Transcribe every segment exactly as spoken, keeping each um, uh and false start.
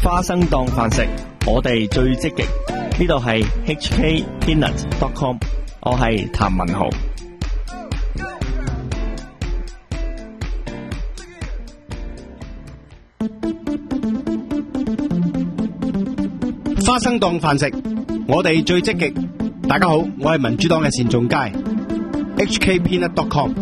花生當飯食，我哋最積極。呢度係 H K Peanut dot com， 我係譚文豪。 花生當飯食，我哋最積極。大家好，我係民主黨嘅單仲偕 H K Peanut dot com。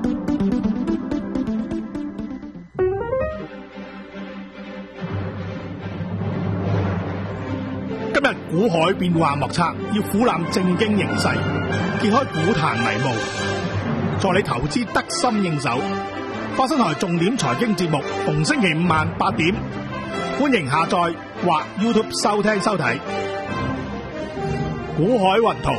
今日股海變幻莫測，要俯瞰政經形勢，揭開股壇迷霧，助你投資得心應手。花生台重點財經節目，逢星期五晚八點，歡迎下載或 YouTube 收聽收睇。股海雲圖。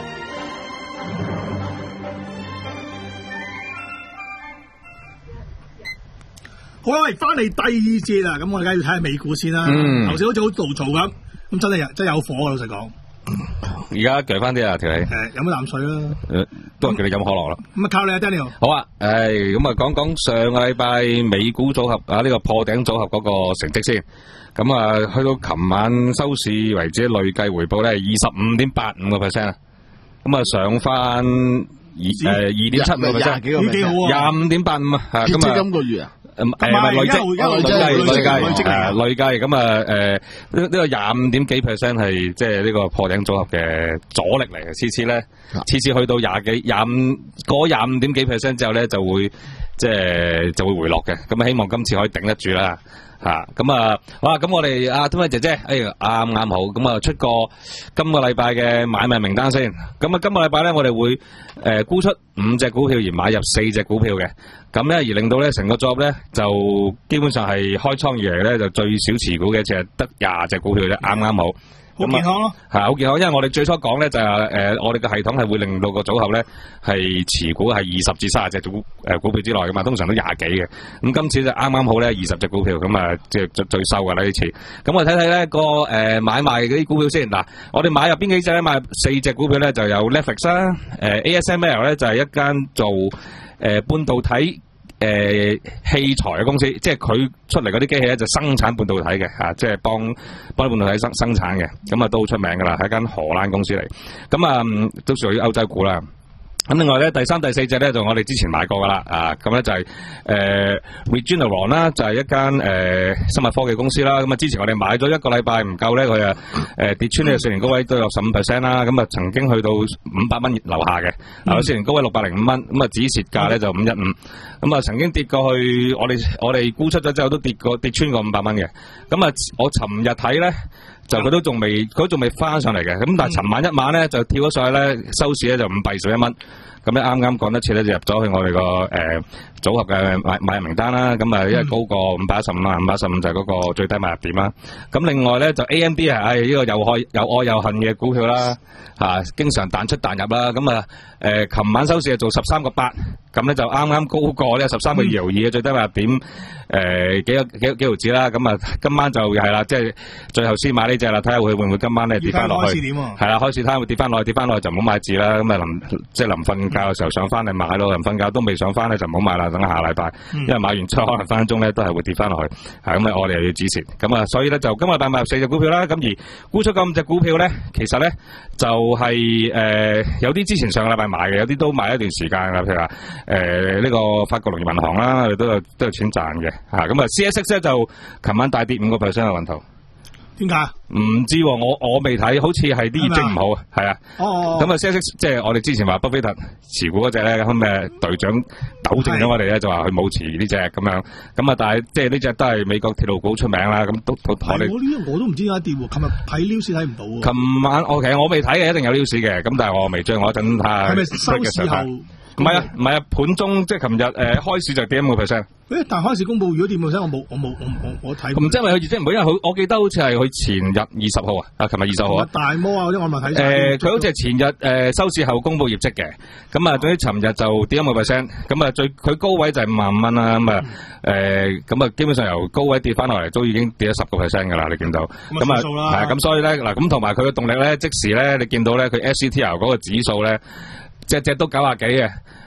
好啦，喂，翻嚟第二節啦，咁我哋梗係要睇下美股先啦。 嗯， 頭先好似好暴躁咁，咁真係有真係有火啊！老實講， 而家鋸翻啲啊條氣。 誒，飲咗啖水啦。 誒，都係叫你飲可樂啦。 咁啊，靠你啊 Daniel。 好啊，誒，咁啊，講講上個禮拜美股組合啊，呢個破頂組合嗰個成績先。咁啊，去到琴晚收市為止，累計回報咧係二十五點八五個 percent 啊。咁啊，上翻二誒二點七五個 percent， 幾好啊， 廿五點八五啊。咁啊， 今個月啊。 誒唔係累積，累計累計誒累計咁啊誒呢呢個廿五點幾 percent 係即係呢個破頂組合嘅阻力嚟嘅，次次咧次次去到廿幾廿五過廿五點幾 percent 之後咧就會即係就會回落嘅，咁啊希望今次可以頂得住啦嚇，咁啊好啦，咁我哋阿 Tommy 姐姐，哎啱啱好，咁啊出個今個禮拜嘅買賣名單先，咁啊今個禮拜咧我哋會誒沽出五隻股票而買入四隻股票嘅。咁咧，而令到咧成個組合咧，就基本上係開倉以嚟咧，就最少持股嘅只係得廿隻股票啫，啱啱好。 好健康咯， 係好健康，因為我哋最初講咧就係、是、誒、呃，我哋嘅系統係會令到個組合咧係持股係二十至三十隻股誒股票之內噶嘛，通常都廿幾嘅。咁今次就啱啱好咧二十隻股票，咁啊即係最最收噶啦呢次。咁我睇睇咧個誒、呃、買賣嗰啲股票先。嗱，我哋買入邊幾隻咧？買入四隻股票咧，就有 Netflix 啦，誒、呃、A S M L 咧就係一間做誒、呃、半導體。誒、呃，器材嘅公司，即係佢出嚟嗰啲機器咧，就生產半導體嘅吓、啊，即係幫幫半導體生生產嘅，咁啊都好出名噶啦，係一間荷蘭公司嚟，咁啊都屬於歐洲股啦。咁另外咧，第三、第四隻咧就我哋之前買過噶啦，啊，咁咧就係、是、誒、呃、Regeneron 啦，就係一間誒、呃、生物科技公司啦。咁啊，之前我哋買咗一個禮拜唔夠咧，佢啊誒跌穿呢個四年高位都有十五 percent 啦。咁啊，曾經去到五百蚊樓下嘅，嗱、嗯，四年高位六百零五蚊，咁啊止蝕價咧就五一五，咁啊曾經跌過去，我哋我哋沽出咗之後都跌過跌穿過五百蚊嘅。咁啊，我尋日睇咧。就佢都仲未，佢仲未翻上嚟嘅。咁但係尋晚一晚咧就跳咗上去咧，收市咧就五百二十一蚊。咁咧啱啱講得切咧就入咗去我哋個誒組合嘅買買入名單啦。咁啊因為高過五百一十五啊，五百一十五就係嗰個最低買入點啦。咁另外咧就 A M D 係唉呢個又愛又愛又恨嘅股票啦，嚇、啊、經常彈出彈入啦。咁啊誒琴晚收市係做十三個八，咁咧就啱啱高過呢十三個二毫二嘅最低買入點誒、呃、幾個幾幾毫子啦。咁啊今晚就係啦，即係最後先買呢隻啦，睇下會會唔會今晚咧跌翻落去。係啦，開始睇下會跌翻落去，跌翻落去就唔好買字啦。咁啊臨即係臨瞓覺嘅時候上翻嚟買咯，臨瞓覺都未上翻咧就唔好買啦，等下禮拜，因為買完之後可能分分鐘咧都係會跌翻落去，係咁啊我哋又要止蝕，咁啊所以咧就今個禮拜買入四隻股票啦，咁而沽出咁五隻股票咧，其實咧就係、是、誒、呃、有啲之前上個禮拜買嘅，有啲都買一段時間啦，譬如話誒呢個法國農業銀行啦，都有都有錢賺嘅，嚇咁啊 C S X 咧就琴晚大跌五個 percent 嘅運頭。 點解？ 唔知喎，我我未睇，好似係啲業績唔好啊，係啊。 哦。 咁啊 C S X 即係我哋之前話巴菲特持股嗰隻咧，咁誒隊長糾正咗我哋咧，就話佢冇持呢隻咁樣。咁啊，但係即係呢隻都係美國鐵路股出名啦，咁都同我哋。我呢我都唔知點解跌喎，琴日睇 news 睇唔到喎。 琴晚我其實我未睇嘅，一定有 news 嘅，咁但係我未追，我一陣睇下。 係咪收市後？ 唔係啊，唔係啊，盤中即係琴日誒開市就跌五個 percent。誒， 但係開市公佈如果跌五個 percent，我冇我冇我我我睇。 唔知係咪佢業績唔好，因為佢我記得好似係佢前日二十號啊，啊，琴日二十號啊。 大摩啊嗰啲我咪睇。 誒，佢好似係前日誒收市後公佈業績嘅，咁啊，總之尋日就跌一個 percent，咁啊最佢高位就係五萬五蚊啦，咁啊誒，咁啊基本上由高位跌翻落嚟都已經跌咗十個 percent 㗎啦，你見到。咁啊係啊，咁所以咧嗱，咁同埋佢嘅動力咧，即時咧你見到咧佢 S C T L 嗰個指數咧，隻隻都九啊幾嘅。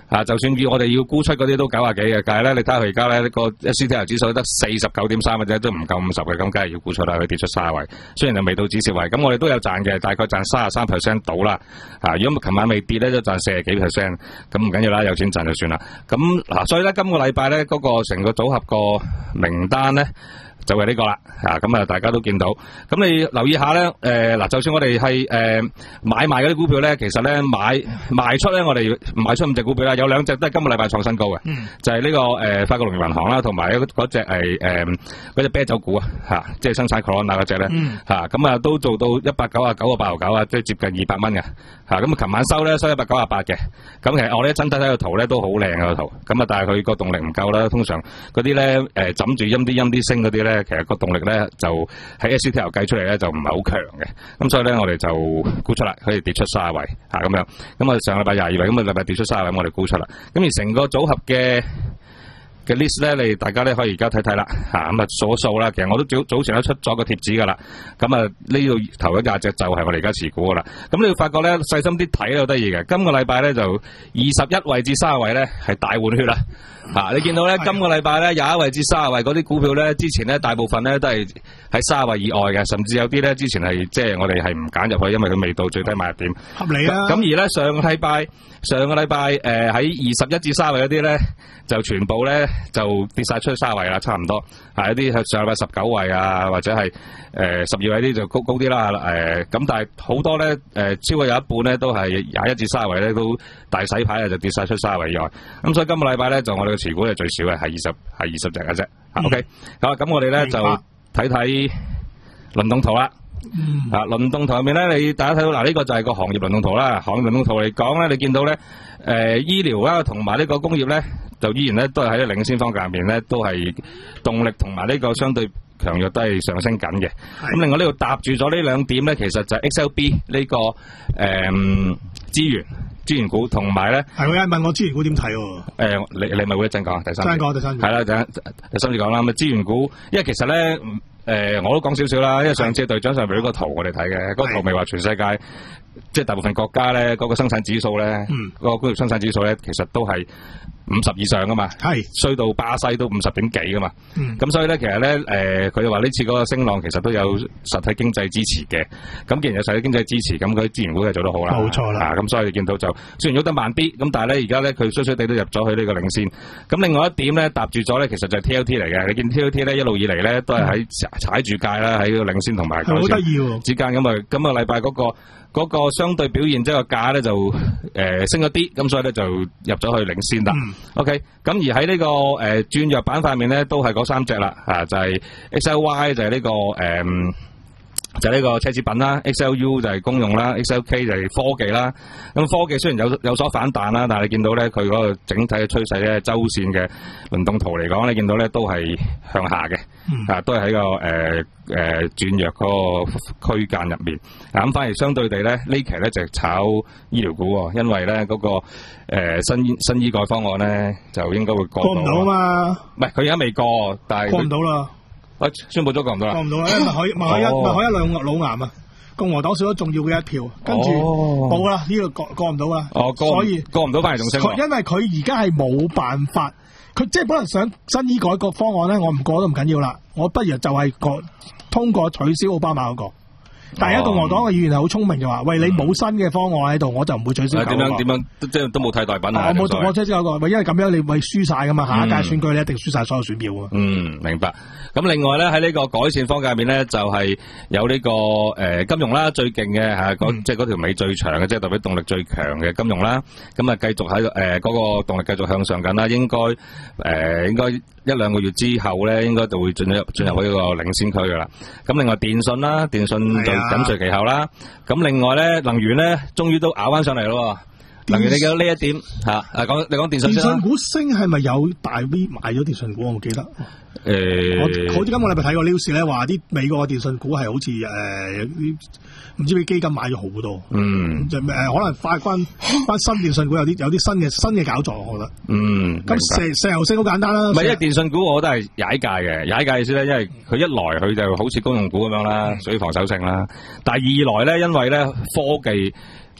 啊，就算要我哋要沽出嗰啲都九啊幾嘅，但係咧你睇下佢而家咧呢個 S C T L 指數得四十九點三嘅啫，都唔夠五十嘅，咁梗係要沽出啦，佢跌出卅位，雖然就未到止蝕位，咁我哋都有賺嘅，大概賺三十三 percent 到啦。啊，如果琴晚未跌咧，就賺四十幾 percent， 咁唔緊要啦，有錢賺就算啦。咁嗱，所以咧今個禮拜咧嗰個成個組合個名單咧。就係呢個啦，啊咁啊大家都見到，咁你留意下咧，誒、呃、嗱，就算我哋係誒買賣嗰啲股票咧，其實咧買賣出咧，我哋賣出五隻股票啦，有兩隻都係今個禮拜創新高嘅，嗯、就係呢、這個誒法國農業銀行啦，同埋嗰隻係誒嗰隻啤酒股啊，嚇，即係生產 Corona 嗰隻咧，嚇咁啊都做到一百九啊九個八毫九啊，即係接近二百蚊嘅，嚇咁啊琴晚收咧收一百九啊八嘅，咁其實我哋一真睇睇個圖咧都好靚嘅個圖，咁啊但係佢個動力唔夠啦，通常嗰啲咧誒枕住陰啲陰啲升嗰啲咧。其實個動力咧就喺 S C T L 計出嚟咧就唔係好強嘅，咁所以咧我哋就沽出啦，可以跌出卅位嚇咁樣，咁啊上禮拜廿二位，咁啊禮拜跌出卅位，我哋沽出啦，咁而成個組合嘅嘅 list 咧，你大家咧可以而家睇睇啦嚇，咁啊數一數啦，其實我都早早前都出咗個貼紙噶啦，咁啊呢度頭一價隻就係我哋而家持股噶啦，咁你會發覺咧細心啲睇都得意嘅，今個禮拜咧就二十一位至卅位咧係大換血啦。嚇、啊！你見到咧，今個禮拜咧廿一位至卅位嗰啲股票咧，之前咧大部分咧都係喺卅位以外嘅，甚至有啲咧之前係即係我哋係唔揀入去，因為佢未到最低買入點。 合理啊！咁而咧上個禮拜上個禮拜誒喺二十一至卅位嗰啲咧，就全部咧就跌晒出去卅位啦，差唔多。係一啲上禮拜十九位啊，或者係誒十二位啲就高高啲啦。誒、呃、咁，但係好多咧誒、呃、超過有一半咧都係廿一至卅位咧都大洗牌啊，就跌晒出卅位以外。咁所以今個禮拜咧就我哋持股係最少嘅，係二十係二十隻嘅啫。嗯、OK， 好啦，咁我哋咧就睇睇輪動圖啦。嗯、啊，輪動圖入面咧，你大家睇到嗱，呢、這個就係個行業輪動圖啦。行業輪動圖嚟講咧，你見到咧，誒、呃，醫療啦，同埋呢個工業咧，就依然咧都係喺領先方向入面咧，都係動力同埋呢個相對強弱都係上升緊嘅。咁另外呢度搭住咗呢兩點咧，其實就係 X L B 呢、這個誒資、呃、源。資源股同埋咧， 係有人問我資源股點睇喎？誒、 呃，你你咪會一陣講，第三陣講，第三係啦，第第三節講啦。咁啊，資源股，因為其實咧，誒、呃，我都講少少啦。因為上次隊長上邊呢個圖我哋睇嘅，嗰、那個圖咪話全世界即係大部分國家咧，嗰、那個生產指數咧，嗯，嗰個工業生產指數咧，其實都係五十以上噶嘛，係衰到巴西都五十點幾噶嘛，咁、嗯、所以咧，其實咧，誒、呃，佢哋話呢次嗰個升浪其實都有實體經濟支持嘅。咁既然有實體經濟支持，咁佢資源股係做得好啦，冇錯啦。咁、啊、所以你見到就雖然喐得慢啲，咁但係咧而家咧佢衰衰地都入咗去呢個領先。咁另外一點咧搭住咗咧，其實就係 T L T 嚟嘅。你見 T L T 咧一路以嚟咧都係喺踩住界啦，喺個領先同埋改善之間。咁啊，今個禮拜嗰個。嗰個相對表現即係個價咧就誒、呃、升咗啲，咁所以咧就入咗去領先啦。嗯、OK，咁而喺呢、這個誒轉弱板塊面咧都係嗰三隻啦，啊就係、是、X L Y 就係呢、這個誒、呃、就係、是、呢個奢侈品啦 ，X L U 就係公用啦 ，X L K 就係科技啦。咁科技雖然有有所反彈啦，但係你見到咧佢嗰個整體嘅趨勢咧，周線嘅輪動圖嚟講，你見到咧都係向下嘅，嗯、啊都係喺個誒。呃誒、呃、轉弱嗰個區間入面，咁、啊、反而相對地咧，呢期咧就係炒醫療股喎，因為咧嗰、那個、呃、新新醫改方案咧就應該會過到過唔到啊嘛，唔係佢而家未過，但係過唔到啦，喂宣佈咗過唔到啦，過唔到啦，因為麥海麥海一麥海一兩腦癌啊，共和黨少咗重要嘅一票，跟住冇啦，呢、這個過過唔到啦，哦，所以過唔到反而仲升，因為佢而家係冇辦法。佢即係本來想新醫改革方案咧，我唔過都唔緊要啦，我不如就係過通過取消奧巴馬嗰、那個。但係而家共和黨嘅議員係好聰明嘅話，喂，你冇新嘅方案喺度，我就唔會取消、那個。點樣點樣即係都冇替代品啊！我冇我取消嗰個，因為咁樣你會輸晒噶嘛，下一屆選舉你一定輸晒所有選票啊。嗯，明白。咁另外咧喺呢個改善方界面咧，就係、是、有呢、這個誒、呃、金融啦，最勁嘅嚇，即係嗰條尾最長嘅，即係代表動力最強嘅金融啦。咁啊繼續喺誒嗰個動力繼續向上緊啦，應該誒、呃、應該一兩個月之後咧，應該就會進入進入呢個領先區噶啦。咁另外電信啦，電信就緊隨其後啦。咁另外咧能源咧，終於都咬翻上嚟咯。能源你見到呢一點嚇？啊講你講電信先啦。電信股升係咪有大 V 買咗電信股？我唔記得。誒、欸，我好似今個禮拜睇過 news 咧，話啲美國嘅電信股係好似誒唔知俾基金買咗好多。嗯。就誒、呃、可能發關關新電信股有啲有啲新嘅新嘅搞作，我覺得。嗯。咁石石油升好簡單啦。唔係，因為電信股我覺得係踩界嘅，踩界意思咧，因為佢一來佢就好似公用股咁樣啦，屬於防守性啦。但係二來咧，因為咧科技。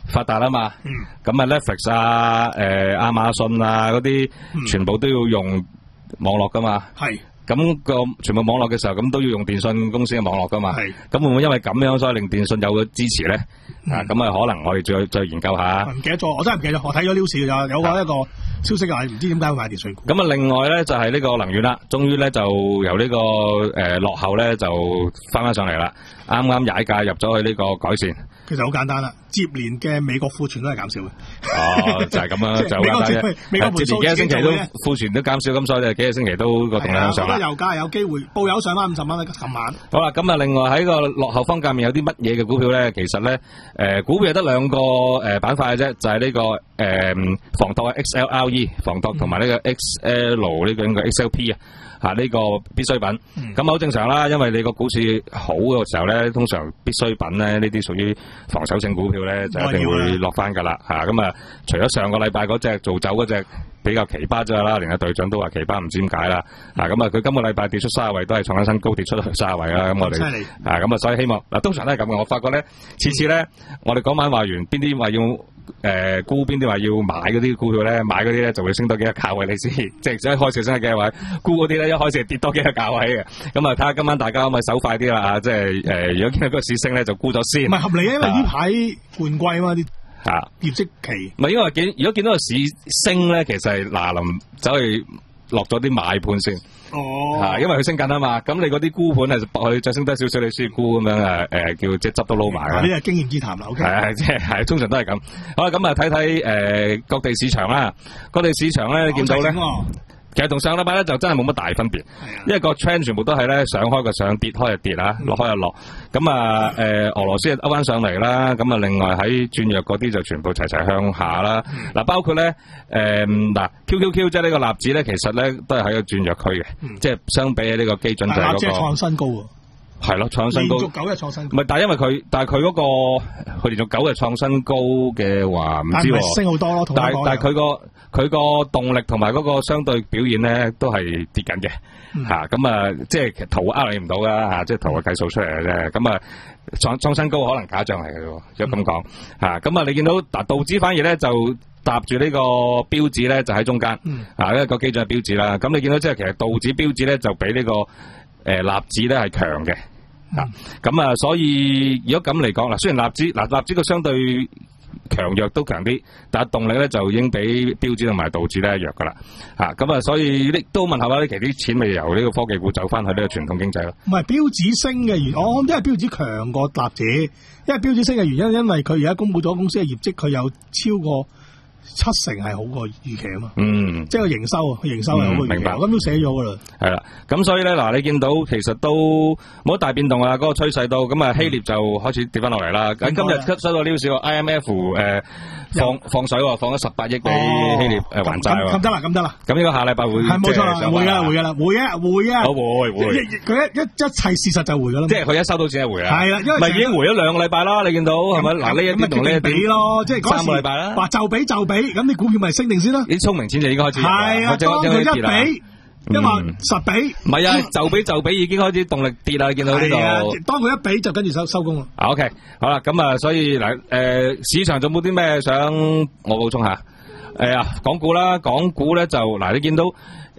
發達啦嘛， 嗯， 咁啊 Netflix 啊、誒亞馬遜啊嗰啲，全部都要用網絡噶嘛。 係。 咁個全部網絡嘅時候，咁都要用電信公司嘅網絡噶嘛。 係。咁會唔會因為咁樣，所以令電信有咗支持咧？ 嗯、 啊，咁啊，可能我哋再再研究下。 唔記得咗，我真係唔記得咗，我睇咗 news 㗎咋，有個一個消息係唔知點解會買電信股。 咁啊，另外咧就係、是、呢個能源啦，終於咧就由呢、這個誒、呃、落後咧就翻翻上嚟啦，啱啱踩界入咗去呢個改善。 其實好簡單啦，接連嘅美國庫存都係減少嘅。 哦，就係咁樣，就好簡單啫。 美國接連幾個星期都庫存都減少，咁所以就幾個星期都個動量向上啦。 我覺得油價有機會報油上翻五十蚊啦，琴晚。 好啦，咁啊，另外喺個落後方界面有啲乜嘢嘅股票咧？其實咧，誒、呃，股票有得兩個誒板塊嘅啫，就係、是、呢、這個誒、呃、房託 X L R E 房託同埋呢個 X L 呢個應該 X L P 啊。吓、這、呢個必需品，咁好、嗯、正常啦，因為你個股市好嘅時候咧，通常必需品咧呢啲屬於防守性股票咧，就一定會落翻噶啦，吓咁啊，除咗上個禮拜嗰隻做走嗰隻比較奇葩啫啦，連個隊長都話奇葩，唔知點解啦，啊咁啊，佢今個禮拜跌出卅位都係創緊新高，跌出去卅位啦，咁我哋啊咁啊，所以希望嗱，通常都係咁嘅，我發覺咧，次次咧，我哋嗰晚話完邊啲話要誒沽，邊啲話要買嗰啲股票咧，買嗰啲咧就會升多幾個價位，你先，即係一開始升咗幾個位，沽嗰啲咧一開始係跌多幾個價位嘅，咁啊睇下今晚大家可唔可以手快啲啦啊，即係誒如果見到個市升咧就沽咗先， 唔係合理啊，因為呢排換季啊嘛啲。 啊， 業績期唔係因為見如果見到個市升咧，其實係嗱臨走去落咗啲買盤先。 哦， 啊，因為佢升緊啊嘛，咁你嗰啲沽盤係搏佢再升多少少，你先沽咁樣誒誒，叫即係執都撈埋啦。 呢個經驗之談啦，OK。 係啊，即係係通常都係咁。好啦，咁啊睇睇誒各地市場啦，各地市場咧你見到咧。其實同上個禮拜咧就真係冇乜大分別，因為個 trend 全部都係咧上開個上，跌開就跌啊，落開就落。咁啊，誒、呃，俄羅斯勾翻上嚟啦，咁啊，另外喺轉弱嗰啲就全部齊齊向下啦。嗱、嗯，包括咧，誒、呃，嗱 ，Q Q Q 即係呢個納指咧，其實咧都係喺個轉弱區嘅，嗯、即係相比呢個基準就係嗰、那個。納指創新高喎。係咯，創新高。連續九日創新高。唔係，但係因為佢，但係佢嗰個佢連續九日創新高嘅話，唔知喎。升好多咯，同但係但係佢個。佢個動力同埋嗰個相對表現咧，都係跌緊嘅嚇。咁、嗯、啊，即係圖呃你唔到噶嚇，即係圖嘅計數出嚟嘅啫。咁啊，創創新高可能假象嚟嘅喎，如果咁講嚇。咁啊，你見到嗱道指反而咧就搭住呢個標指咧，就喺中間、嗯、啊，一個基準係標指啦。咁你見到即係其實道指標指咧就比呢、這個誒納、呃、指咧係強嘅嚇。咁、嗯、啊，所以如果咁嚟講嗱，雖然納指嗱納指個相對強弱都強啲，但係動力咧就已經比標指同埋道指咧弱噶啦，吓咁啊，所以呢都問下啦，呢期啲錢咪由呢個科技股走翻去呢個傳統經濟咯。唔係標指升嘅原因，我因為標指強過納指，因為標指升嘅原因，因為佢而家公布咗公司嘅業績，佢有超過七成係好過預期啊嘛。嗯，即係個營收，營收係好過預期。明白，咁都寫咗噶啦。係啦，咁所以咧嗱，你見到其實都冇乜大變動啊，嗰、那個趨勢都咁啊，希臘就開始跌翻落嚟啦。咁、嗯、今日收到呢個少 I M F 誒、呃、放放水喎，放咗十八億俾希臘誒還債喎。咁得啦，咁得啦。咁呢個下禮拜會係冇錯啦，會啊，會啊啦，會啊，會啊。會會。佢一一一切事實就回噶啦。即係佢一收到錢就回啊。係啦，因為咪已經回咗兩個禮拜啦，你見到係咪？嗱呢一啲同呢一啲咯，即係三個禮拜啦。話就俾就俾。咁你股票咪升定先啦？啲聰明錢就已經開始係啊，當佢一比，因為十比，唔係啊，就比就比已經開始動力跌啦，見到呢度。當佢一比就跟住收收工啦。啊 OK， 好啦，咁啊，所以嗱，誒，市場仲冇啲咩想我補充下？誒啊，港股啦，港股咧就嗱，你見到誒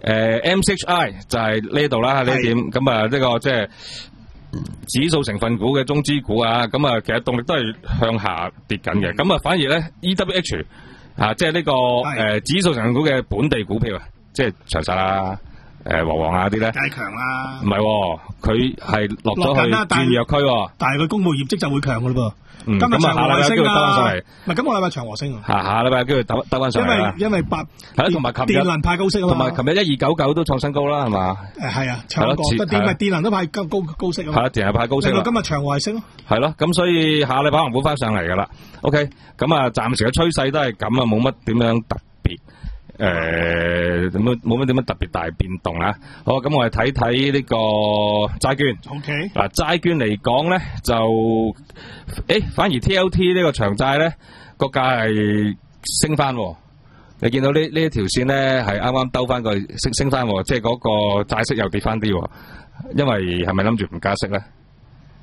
M C H I 就係呢度啦，呢一點咁啊，呢個即係指數成分股嘅中資股啊，咁啊，其實動力都係向下跌緊嘅，咁啊，反而咧 E W H。啊，即係呢、這個誒的、呃、指數成分股嘅本地股票啊，即係長實啊、誒和黃啊啲咧，太強啦。唔係，佢係落咗去轉弱區，但係佢公布業績就會強噶咯噃。今日長和升啊，唔係今個禮拜長和升啊。下下禮拜跟住得得翻上嚟啦。因為因為八係啦，同埋琴日電能派高息啊嘛，同埋琴日一二九九都創新高啦，係嘛？誒係啊，長和電咪電能都派高高高息啊。係啦，電能派高息啦。今日長和係升咯。係咯，咁所以下禮拜可能補翻上嚟噶啦。OK， 咁啊，暫時嘅趨勢都係咁啊，冇乜點樣特別。誒，咁冇乜點樣特別大變動啊！好，咁我哋睇睇呢個債券。O K。嗱，債券嚟講咧，就誒，反而 T L T 呢個長債咧個價係升翻。你見到呢呢一條線咧係啱啱兜翻個升升翻，即係嗰個債息又跌翻啲。因為係咪諗住唔加息咧？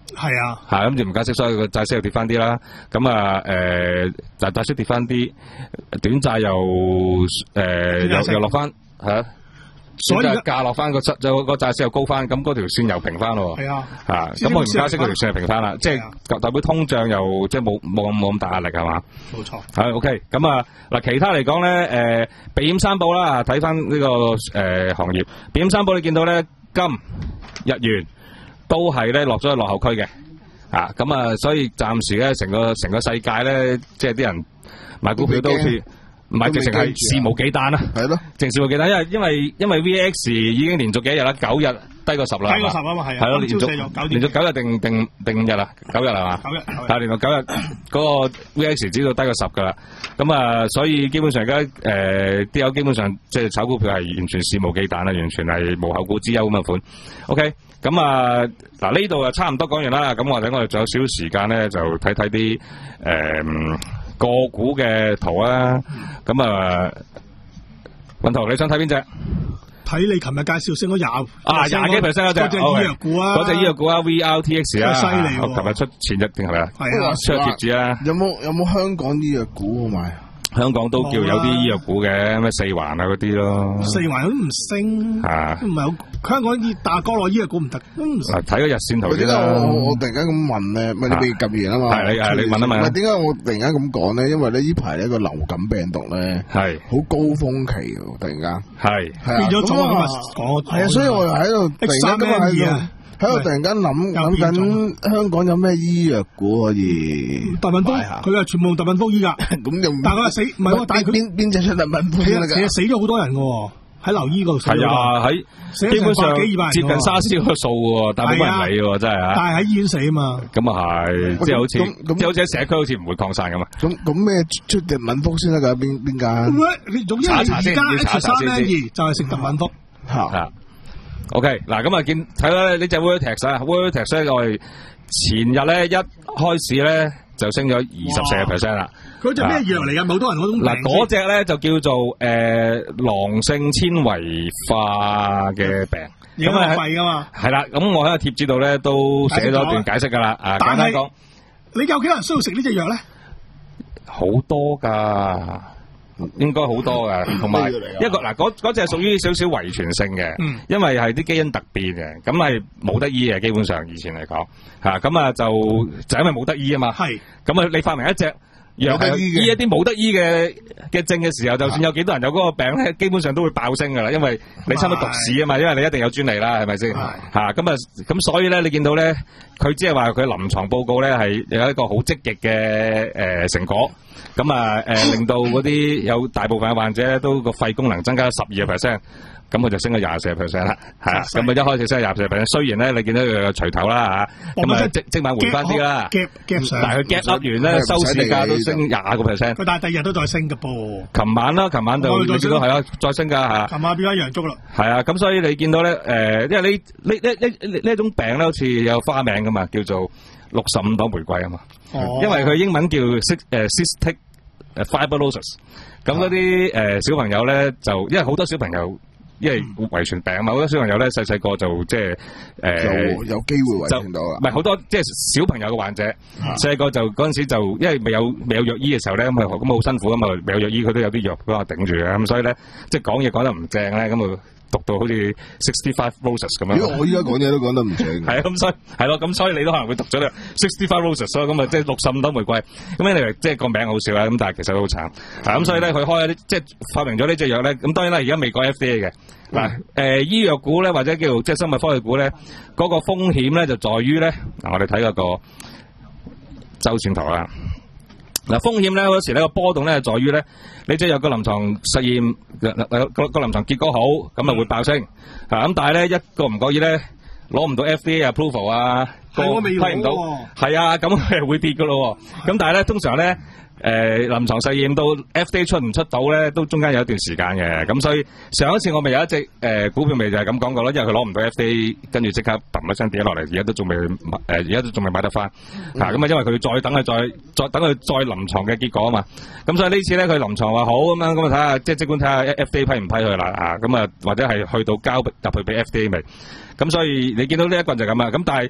係啊， 係咁就唔加息，所以個債息又跌翻啲啦。咁啊誒，債債息跌翻啲，短債又誒又又落翻係啊。所以價落翻個債就個債息又高翻，咁嗰條線又平翻咯。 係啊， 嚇咁我唔加息嗰條線係平翻啦，即係代表通脹又即係冇冇冇咁大壓力係嘛？ 冇錯。 係 OK，咁啊嗱，其他嚟講咧誒避險三寶啦，睇翻呢個誒行業避險三寶，你見到咧金、日元都係咧落咗去落後區嘅，啊咁啊，所以暫時咧成個成個世界咧，即係啲人買股票都好似。唔係，直情係肆無忌憚啦。係咯，淨肆無忌憚，因為因為因為 V X 已經連續幾日啦，九日低過十啦。 低過十啊嘛，係啊。 係咯，連續連續九日定定定五日啦，九日係嘛？九日。但係連續九日嗰個 V X 指數低過十㗎啦。咁啊，所以基本上而家誒啲友基本上即係炒股票係完全肆無忌憚啦，完全係無後顧之憂咁嘅款。OK，咁啊嗱呢度啊差唔多講完啦。咁或者我哋仲有少少時間咧，就睇睇啲誒。個股嘅圖啊，咁啊，雲圖你想睇邊隻？ 睇你琴日介紹升咗廿啊廿幾 percent 嗰隻， 嗰隻醫藥股啊， 嗰隻醫藥股啊 ，V R T X 啊， 犀利喎！ 琴日出前日定係咪啊？ 係啊， 出貼紙啊！ 有冇有冇香港醫藥股好買？ 香港都叫有啲醫藥股嘅，咩四環啊嗰啲咯。 四環都唔升， 啊， 唔係好香港醫大國內醫藥股唔得，都唔升。 睇個日線圖先啦。 我我突然間咁問咧，咪你未及完啊嘛？ 係你係你問啊嘛？ 唔係點解我突然間咁講咧？因為咧呢排呢個流感病毒咧係好高峰期喎，突然間係變咗咗啊！講係啊，所以我又喺度突然間今日喺度。喺度突然間諗諗緊香港有咩醫藥股可以？ 特敏福佢係全部用特敏福醫噶， 咁又但係佢死唔係喎，但係佢邊邊隻出特敏福先得㗎？ 其實死咗好多人嘅喺留醫嗰度死。係啊，喺基本上接近沙士嗰個數喎，但係冇人理喎，真係啊！ 但係喺醫院死啊嘛。咁啊係， 即係好似即係好似喺社區好似唔會擴散咁嘛。 咁咁咩出特敏福先得㗎？邊邊間？ 你總之而家 H 三 N 二就係食特敏福嚇。 OK，嗱咁啊見睇啦呢隻 Vertex 啊 ，Vertex 咧我哋前日咧一開始咧就升咗二十四個 percent 啦。 佢隻咩藥嚟㗎？好多人嗰種嗱嗰隻咧就叫做誒、呃、囊性纖維化嘅病， 咁係肺㗎嘛。 係啦，咁我喺個貼紙度咧都寫咗一段解釋㗎啦。啊，簡單講， 你有幾多人需要食呢隻藥咧？ 好多㗎。應該好多㗎，同埋一個嗱，嗰嗰隻係屬於少少遺傳性嘅，嗯、因為係啲基因突變嘅，咁係冇得醫嘅，基本上以前嚟講嚇，咁啊就就因為冇得醫啊嘛，係，咁啊你發明一隻藥係醫一啲冇得醫嘅嘅症嘅時候，就算有幾多人有嗰個病咧，基本上都會爆升㗎啦，因為你差唔多讀屎啊嘛，因為你一定有專利啦，係咪先嚇？咁啊咁所以咧，你見到咧，佢只係話佢臨床報告咧係有一個好積極嘅誒成果。咁啊，誒、呃、令到嗰啲有大部分嘅患者咧，都個肺功能增加咗十二個 percent，咁佢就升咗廿四個 percent 啦，係啊，咁啊一開始升咗廿四個 percent，雖然咧你見到佢個錘頭啦嚇，咁啊即即晚回翻啲啦， 夾夾上， 但係佢 gap up 完咧，收市價都升廿個 percent，佢但係第二日都再升嘅噃。琴晚啦，琴晚就你見到係啊，再升㗎嚇。 琴晚變咗陽燭啦。係啊，咁所以你見到咧，誒、呃，因為呢呢呢呢呢一種病咧，好似有花名㗎嘛，叫做六十五朵玫瑰啊嘛，哦、因為佢英文叫 cystic fibrosis， 咁嗰啲誒小朋友咧就，因為好多小朋友因為遺傳病嘛，好多小朋友咧細細個就即係誒有機會遺傳到啦。 唔係好多即係小朋友嘅患者，細個就嗰陣時就因為未有未有藥醫嘅時候咧，咁啊咁好辛苦啊嘛，未有藥醫佢都有啲藥幫我頂住嘅，咁所以咧即係講嘢講得唔正咧，咁啊。讀到好似 sixty five roses 咁樣。 如果我依家講嘢都講得唔正。 係啊，咁所以係咯，咁所以你都可能會讀咗咧 sixty five roses，所以咁啊，即係六十五朵玫瑰。咁你即係個名好笑啦，咁但係其實都好慘。啊，咁所以咧，佢開啲即係發明咗呢隻藥咧。咁當然啦，而家未改 F D A 嘅。嗱、嗯，誒、呃、醫藥股咧，或者叫即係生物科技股咧，嗰、那個風險咧就在於咧，嗱我哋睇嗰個周線圖啦。嗱，風險咧嗰時呢個波動咧係在於咧，你即係有個臨床實驗個個臨床結果好，咁啊會爆升，啊咁但係咧一個唔覺意咧攞唔到 F D A approval 啊，個批唔到，係啊，咁係會跌噶咯，咁但係咧通常咧。誒、呃，臨床實驗到 F D A 出唔出到咧，都中間有一段時間嘅，咁所以上一次我咪有一隻誒、呃、股票咪就係咁講過咯，因為佢攞唔到 F D A， 跟住即刻嘭一聲跌落嚟，而家都仲未誒，而家都仲未買得翻，吓咁啊，因為佢再等佢再再等佢再臨床嘅結果啊嘛，咁所以呢次咧佢臨床話好咁樣，咁啊睇下即係即管睇下 F D A 批唔批佢啦，啊咁啊或者係去到交入去俾 F D A 未，咁所以你見到呢一個就咁啊，咁但係。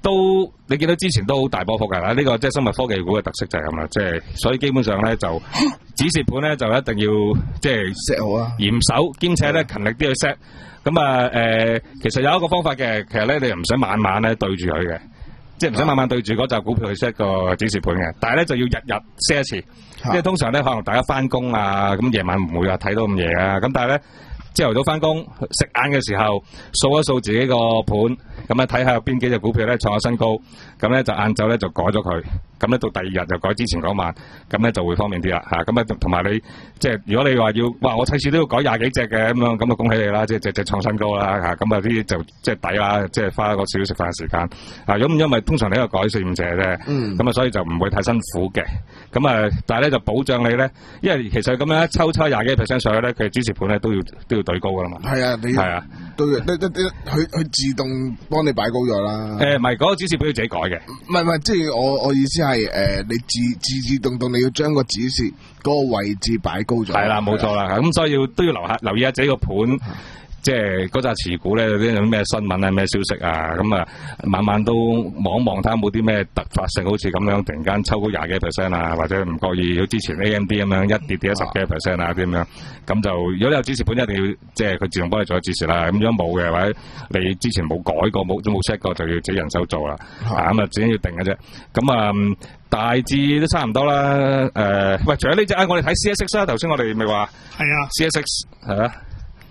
都你見到之前都好大波幅㗎啦，呢、這個即係生物科技股嘅特色就係咁啦，即係所以基本上咧就止蝕盤咧就一定要即係 set 好啊， 嚴守，兼且咧勤力啲去 set。咁啊誒，其實有一個方法嘅，其實咧你又唔使晚晚咧對住佢嘅，即係唔使晚晚對住嗰隻股票去 set 個止蝕盤嘅，但係咧就要日日 set 一次，即係通常咧可能大家翻工啊，咁夜晚唔會話睇到咁夜啊，咁但係咧。朝頭早翻工食晏嘅時候，掃一掃自己個盤，咁咧睇下有邊幾隻股票咧創下新高，咁咧就晏晝咧就改咗佢，咁咧到第二日就改之前嗰晚，咁咧就會方便啲啦嚇。咁啊同埋你即係如果你話要，哇我次次都要改廿幾隻嘅咁樣，咁啊恭喜你啦，即係隻隻創新高啦嚇。咁啊啲就即係抵啦，即係花一個少少食飯嘅時間。啊咁因為通常你一個改四五隻啫，咁啊、嗯、所以就唔會太辛苦嘅。咁啊但係咧就保障你咧，因為其實咁樣一抽抽廿幾 percent 上去咧，佢支持盤咧都要都要對高噶啦嘛。 係啊，你係啊，都要，得得得，佢佢自動幫你擺高咗啦。誒， 唔係嗰個指示盤要自己改嘅。 唔係唔係，即係我我意思係誒、呃，你自自自動動你要將個指示嗰個位置擺高咗。係啦，冇錯啦。咁所以要都要留下留意下自己個盤。即係嗰扎持股咧，有啲咩新聞啊、咩消息啊，咁啊，晚晚都望一望睇下冇啲咩突發性，好似咁樣突然間抽高廿幾 percent 啊，或者唔覺意，好之前 A M D 咁樣一跌跌咗十幾 percent 啊啲咁樣，咁就如果你有指示盤，一定要即係佢自動幫你做咗指示啦。咁如果冇嘅，或者你之前冇改過、冇都冇 check 過，就要自己人手做啦。啊，咁啊自己要定嘅啫。咁啊、嗯，大致都差唔多啦。誒、呃，喂，除咗呢隻啊，我哋睇 C S X 啦。頭先我哋咪話係啊 ，C S X 係啊。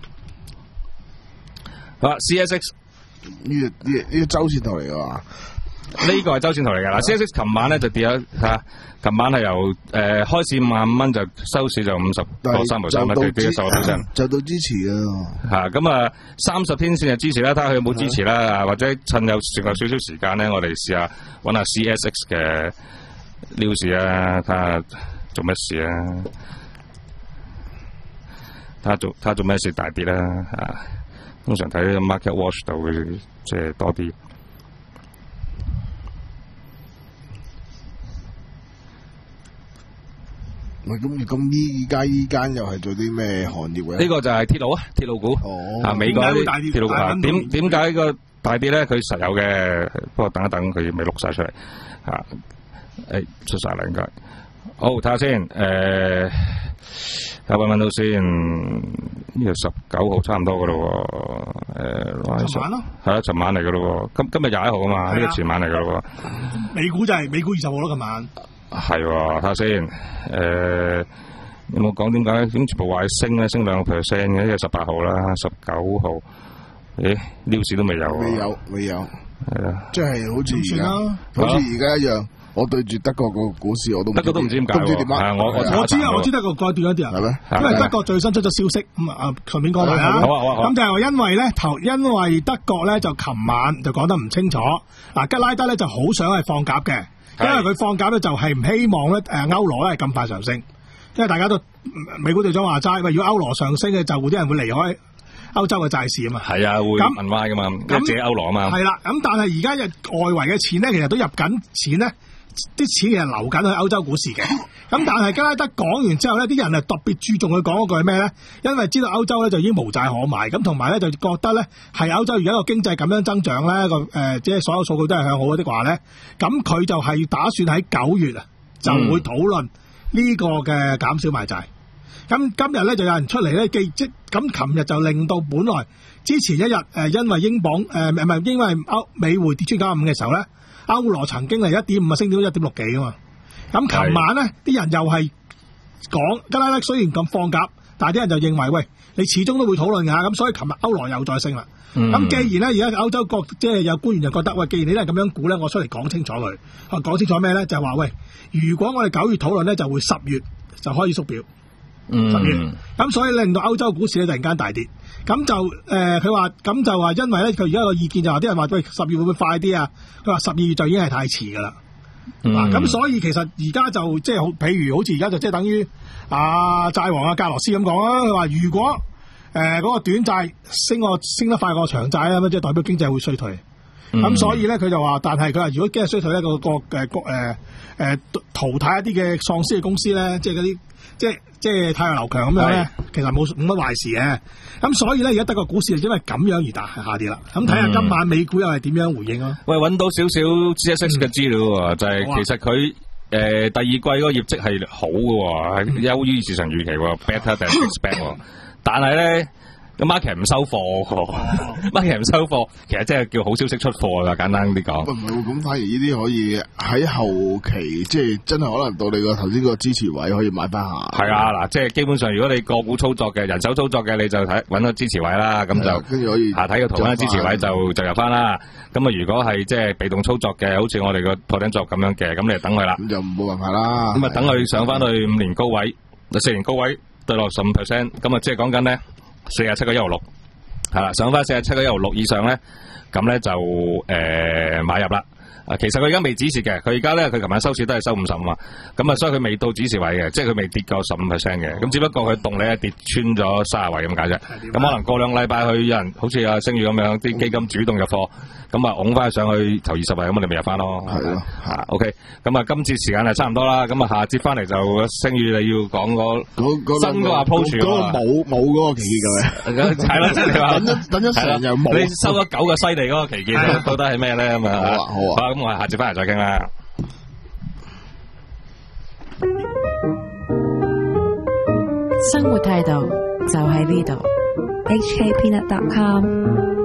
好 C S X 呢個呢呢個周線圖嚟㗎嘛？ 呢個係周線圖嚟㗎啦。C S X 琴晚咧就跌咗嚇，琴晚係由誒、呃、開市五萬五蚊，就收市就五十個三毫三蚊，跌跌咗十個 percent， 就到支持啊！ 嚇咁啊，三十天線就支持啦，睇下佢有冇支持啦，啊、或者趁有剩有少少時間咧，我哋試下揾下 C S X 嘅 news 啊，睇下做咩事啊，睇下做睇下做咩事大跌啦嚇。通常睇 market watch 就會即係多啲。 喂，咁咁依家依間又係做啲咩行業嘅？ 呢個就係鐵路啊，鐵路股。哦。啊，美國啲鐵路股啊，點點解個大跌咧？佢實有嘅，不過等一等佢未錄晒出嚟。啊，誒出晒啦應該。好，睇下先，誒。有冇揾到先？呢個十九號差唔多噶咯喎，誒， 尋晚咯， 係啊，尋晚嚟噶咯喎，今今日廿一號啊嘛，呢個前晚嚟噶咯喎。 美股就係美股二十號咯，今晚。係喎，睇下先，誒，有冇講點解？點全部話升咧？升兩個 percent 嘅，呢個十八號啦，十九號，誒，news都未有。 未有，未有。係啊。即係好似而家，好似而家一樣。我對住德國個股市我都德國都唔知點解， 都唔知點解。 我我知啊，我知德國改斷一啲啊，係咩？因為德國最新出咗消息，咁啊，順便講埋啦。 好啊好啊。 咁就係因為咧，頭因為德國咧就琴晚就講得唔清楚，嗱吉拉德咧就好想係放鴿嘅，因為佢放鴿咧就係唔希望咧誒歐羅咧係咁快上升，因為大家都美股隊長話齋，喂，如果歐羅上升嘅就會啲人會離開歐洲嘅債市啊嘛。係啊，會問歪噶嘛，咁借歐羅啊嘛。 係啦，咁但係而家嘅外圍嘅錢咧，其實都入緊錢咧。啲錢其實流緊去歐洲股市嘅，咁但係吉拉德講完之後呢，啲人係特別注重佢講嗰句係咩咧？因為知道歐洲咧就已經無債可買，咁同埋咧就覺得咧係歐洲而家個經濟咁樣增長咧個誒，即係所有數據都係向好的話咧，咁佢就係打算喺九月啊就會討論呢個嘅減少買債。咁今日咧就有人出嚟咧記即咁，琴日就令到本來之前一日誒，因為英鎊誒唔係因為歐美匯跌穿九十五嘅時候咧。歐羅曾經係一點五啊，升到一點六幾啊嘛。咁琴晚咧，啲人又係講吉拉德雖然咁放鴿，但係啲人就認為，喂，你始終都會討論㗎。咁所以琴日歐羅又再升啦。咁、嗯、既然咧，而家歐洲國即係有官員就覺得，喂，既然你都係咁樣估咧，我出嚟講清楚佢。講清楚咩咧？就係、是、話，喂，如果我哋九月討論咧，就會十月就開始縮表。 嗯。 十月。咁所以令到歐洲股市咧突然間大跌。咁就誒，佢話咁就話，因為咧，佢而家個意見就話，啲人話喂，十月會唔會快啲啊？佢話十二月就已經係太遲噶啦。 嗯。 咁、啊、所以其實而家就即係好，譬如好似而家就即係等於啊債王啊格羅斯咁講啦。佢話如果誒嗰、呃那個短債升個升得快過長債咧，咁即係代表經濟會衰退。咁、嗯、所以咧，佢就話，但係佢話如果經濟衰退咧，個個誒誒誒淘汰一啲嘅喪屍嘅公司咧，即係嗰啲即係即係太陽流強咁樣咧，其實冇冇乜壞事嘅。咁所以咧，而家德國股市係因為咁樣而大下跌啦。咁睇下今晚美股又係點樣回應咯。 喂，揾到少少 G S X 嘅資料喎，就係其實佢誒第二季嗰個業績係好嘅，係優於市場預期喎 ，better than expect 喎。但係咧，個 market 唔收貨，market 唔收貨，其實即係叫好消息出貨啦，簡單啲講。 唔係喎，咁反而呢啲可以喺後期，即係真係可能到你個頭先個支持位可以買翻下。 係啊，嗱，即係基本上如果你個股操作嘅、人手操作嘅，你就睇揾個支持位啦，咁就跟住可以下睇個圖咧，支持位就就入翻啦。咁啊，如果係即係被動操作嘅，好似我哋個破頂作咁樣嘅，咁你就等佢啦。 咁就冇辦法啦。 咁啊，等佢上翻去五年高位、四年高位對落十五 percent，咁啊，即係講緊咧。四十七個一毫六，係啦，上翻四十七個一毫六以上咧，咁咧就誒、呃、買入啦。啊，其實佢而家未止蝕嘅，佢而家咧佢琴晚收市都係收五十五啊，咁啊，所以佢未到止蝕位嘅，即係佢未跌夠十五 percent 嘅，咁只不過佢動力係跌穿咗三十位咁解啫。咁可能過兩個禮拜去有人好似阿星宇咁樣，啲基金主動入貨，咁啊拱翻上去頭二十位，咁你咪入翻咯。 係咯， 嚇 OK，咁啊今次時間係差唔多啦，咁啊下節翻嚟就星宇你要講個新個 approach 嗰個冇冇嗰個期權嘅， 係咯，即係你話等咗等咗成日冇， 你收咗九個西地嗰個期權，到底係咩咧咁啊？ 好啊好啊。 咁我哋下次翻嚟再傾啦。 生活態度就喺呢度。 H K Peanut dot com